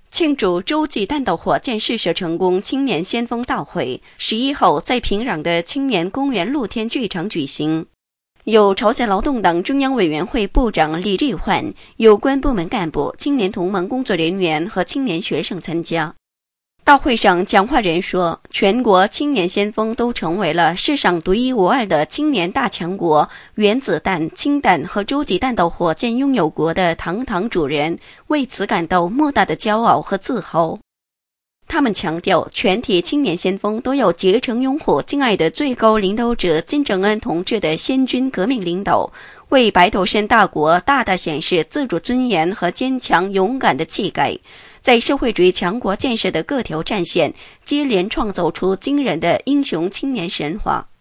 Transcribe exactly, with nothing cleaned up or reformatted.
庆祝洲际弹道火箭试射成功青年先锋大会十一号在平壤的青年公园露天剧场举行，由朝鲜劳动党中央委员会部长李志焕、有关部门干部、青年同盟工作人员和青年学生参加。大会上讲话人说，全国青年先锋都成为了世上独一无二的青年大强国，原子弹、氢弹和洲际弹道火箭拥有国的堂堂主人，为此感到莫大的骄傲和自豪。他们强调，全体青年先锋都要竭诚拥护敬爱的最高领导者金正恩同志的先军革命领导，为白头山大国大大显示自主尊严和坚强勇敢的气概，在社会主义强国建设的各条战线接连创造出惊人的英雄青年神话。